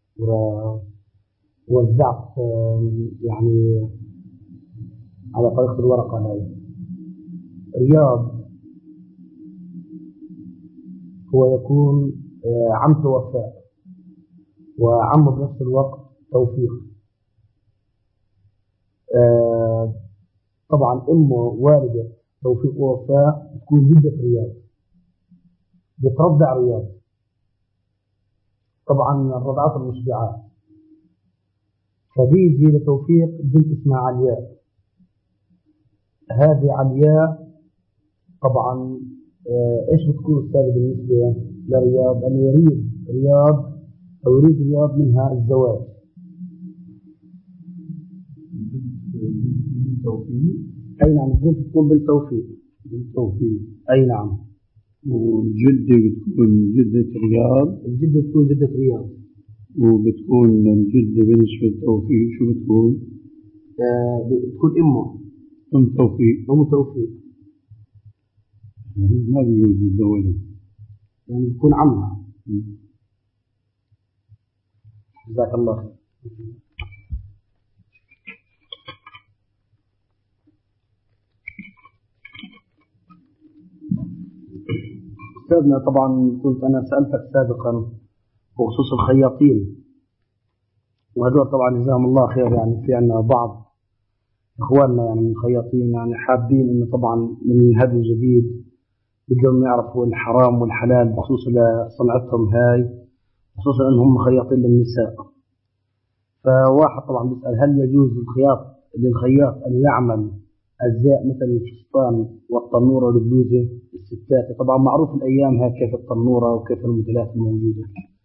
S6: ووزعت يعني على طريقة الورقة هاي. رياض هو يكون عم توفاء، وعم بنفس الوقت توفيق. طبعا أمه والدة توفيق ووفاء تكون جدة رياض، بترضع رياض. طبعا الرضعات المشبعات، فبيجي لتوفيق بنت اسمها علياء. هذه علياء طبعا ايش بتكون السبب بالنسبة لرياض؟ أنه يريد رياض أو يريد رياض منها الزواج.
S1: بنت توفيق.
S6: أي نعم، البنت تكون بنت توفيق.
S1: بنت توفيق.
S6: أي نعم.
S1: والجدة بتكون جدة رياض.
S6: الجدة بتكون جدة رياض.
S1: وبتكون الجدة بالنسبة للتوفيق شو بتكون؟
S6: آه بتكون أمه.
S1: أم توفيق.
S6: أم توفيق.
S1: يعني ما بيوجد الدولة.
S6: يعني بتكون عمها. جزاك الله خير. أستاذنا، طبعا كنت أنا سألتك سابقا بخصوص الخياطين، وهذول طبعا جزاهم الله خير. يعني في عندنا بعض إخواننا يعني من الخياطين يعني حابين إنه طبعا من الهدي الجديد بدهم يعرفوا الحرام والحلال بخصوص لصنعتهم هاي، خصوصا أنهم خياطين للنساء. فواحد طبعا بيسأل: هل يجوز الخياط للخياط أن يعمل أجزاء مثل الفستان والتنورة والبلوزة الستات؟ طبعا معروف الأيام هاي كيف التنورة وكيف الموديلات الموجودة.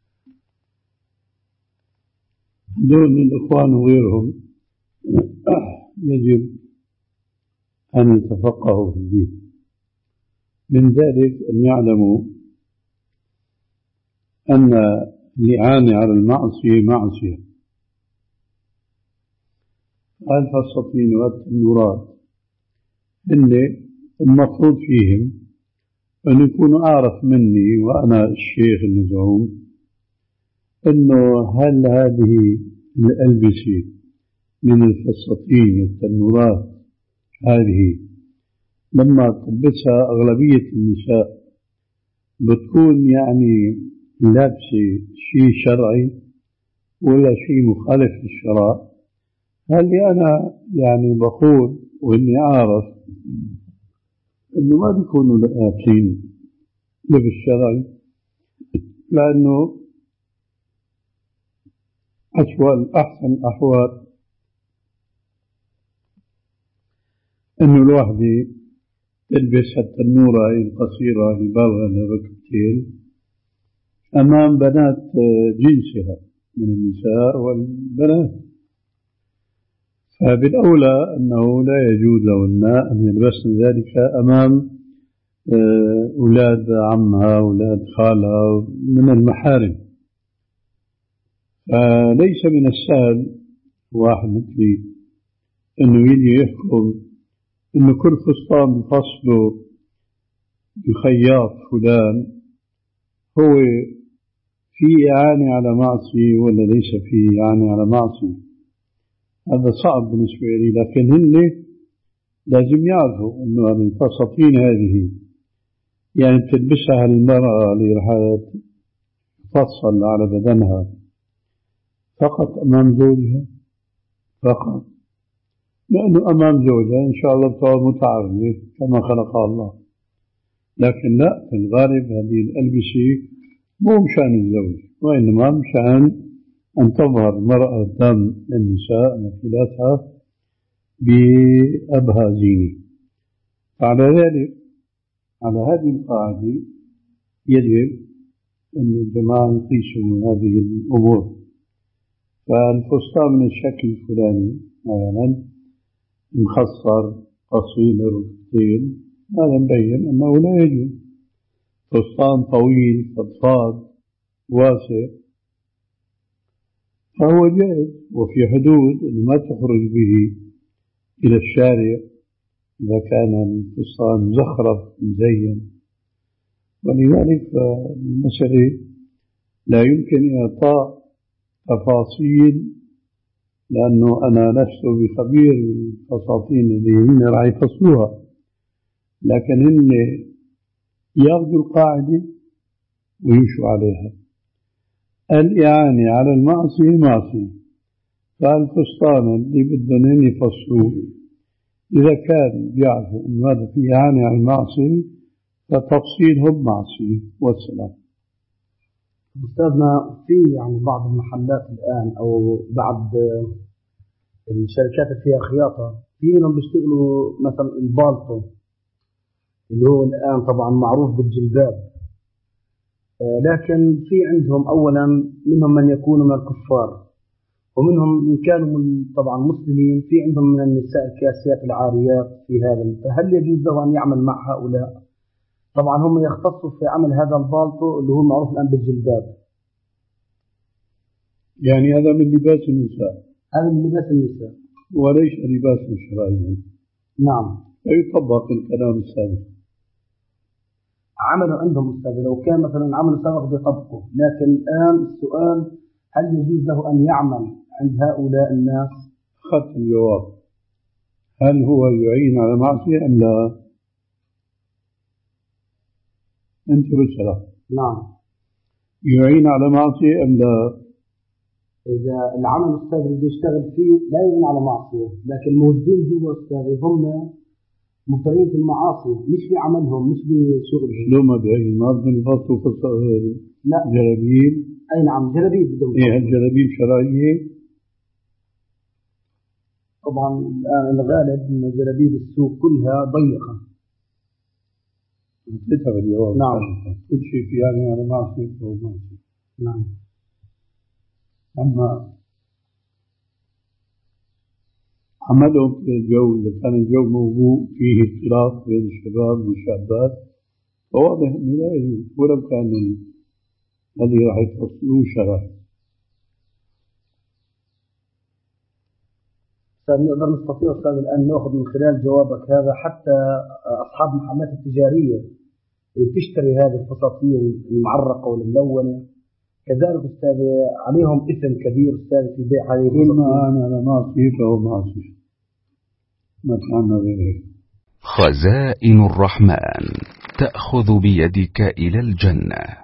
S1: دول الإخوان وغيرهم يجب أن يتفقهوا في الدين. من ذلك أن يعلموا أن الإعانة على المعصية معصية. الفساتين والتنورات إن المفروض فيهم أن يكونوا أعرف مني وأنا الشيخ المزعوم أنه هل هذه الألبسة من الفساتين والتنورات هذه لما تلبسها أغلبية النساء بتكون يعني لابسة شيء شرعي ولا شيء مخالف للشرع؟ هل أنا يعني بقول وإني أعرف إنه ما بيكونوا لابسين لبس شرعي، لأنه أسوأ أحسن الأحوال إنه الواحد يلبس حتى النورة القصيرة اللي بالغة لركبتين أمام بنات جنسها من النساء والبنات، فبالأولى أنه لا يجوز لهن أن يلبسن ذلك أمام أولاد عمها أولاد خالها من المحارم. فليس من السهل واحد مثلي أنه يجي يحكم أنه كل فستان بفصله بخياط فلان هو في إعانة على معصية ولا ليس في إعانة على معصية. هذا صعب بالنسبة لي، لكن هن لازم يعرفوا أنه الفساتين هذه يعني تلبسها المرأة اللي رح تفصل على بدنها فقط أمام زوجها فقط، لأنه أمام زوجها إن شاء الله بتكون متعرية كما خلقها الله، لكن لا، في الغالب هذه الألبسة مو مشان الزوج وإنما مشان أن تظهر المرأة قدام النساء مثيلاتها بأبهى زينة. على ذلك على هذه القاعدة يجب أن الجماعة يقيسوا هذه الأمور. فالفستان من الشكل الفلاني مثلا مخصر قصير الركبتين هذا مبين أنه لا يجوز. فستان طويل فضفاض واسع فهو جائز وفي حدود أنه ما تخرج به إلى الشارع إذا كان الفستان مزخرف مزين. ولذلك المسألة لا يمكن إعطاء تفاصيل لأنه أنا نفسه بخبير الفساتين اللي هن راح يفصلوها، لكن هن ياخذوا القاعدة ويمشوا عليها. الإعانة على المعصية معصية، فالفستان اللي بدهم هن يفصلوه إذا كان بيعرفوا أن هذا في إعانة على المعصية فتفصيلهم معصية والسلام.
S6: أستاذنا في يعني بعض المحلات الآن أو بعض الشركات اللي فيها خياطة فيهم بيشتغلوا مثلا البالطو اللي هو الآن طبعا معروف بالجلباب، لكن في عندهم أولا منهم من يكونوا من الكفار ومنهم من كانوا طبعا مسلمين، في عندهم من النساء الكاسيات العاريات في هذا، فهل يجوز له أن يعمل مع هؤلاء؟ طبعا هم يختصوا في عمل هذا البالطو اللي هو معروف الآن بالجلباب.
S1: يعني هذا من لباس النساء،
S6: هذا من لباس النساء
S1: وليس لباسا شرعيا.
S6: نعم،
S1: يطبق الكلام السابق.
S6: عملوا عندهم أستاذ لو كان مثلا عمل سابق بيطبقوا، لكن الآن السؤال هل يجوز له أن يعمل عند هؤلاء الناس؟
S1: خط الجواب، هل هو يعين على معصية أم لا؟ أنت بسرعة.
S6: نعم.
S1: يعين على معصية أم لا؟
S6: إذا العمل أستاذ اللي بيشتغل فيه لا يعين على معصية، لكن موجودين جوا أستاذ هم مبتلين في المعاصي مش في عملهم مش بشغلهم.
S1: شلون ما بعين؟ ما بدهم يفصلوا في
S6: لا
S1: جلابيب؟
S6: أي نعم جلابيب بدهم.
S1: إيه الجلابيب شرعية؟
S6: طبعا الآن الغالب إن جلابيب السوق كلها ضيقة.
S1: تتبع الجواب.
S6: نعم.
S1: كل شيء في يعني على معصية فهو معصية.
S6: نعم.
S1: أما عملهم في الجو إذا كان الجو موضوع فيه اختلاط بين الشباب والشابات فواضح أنه لا يجوز ولو كان الذي راح يفصلوه شرعي.
S6: نقدر نستطيع أستاذ الآن نأخذ من خلال جوابك هذا حتى أصحاب المحلات التجارية اللي بتشتري هذه الفساتين المعرقة والملونة كذلك أستاذ عليهم إثم كبير أستاذ في بيع هذه الفساتين.
S1: كل ما أنا على معصية فهو معصية، ما كان غير هيك.
S7: خزائن الرحمن تأخذ بيدك إلى الجنة.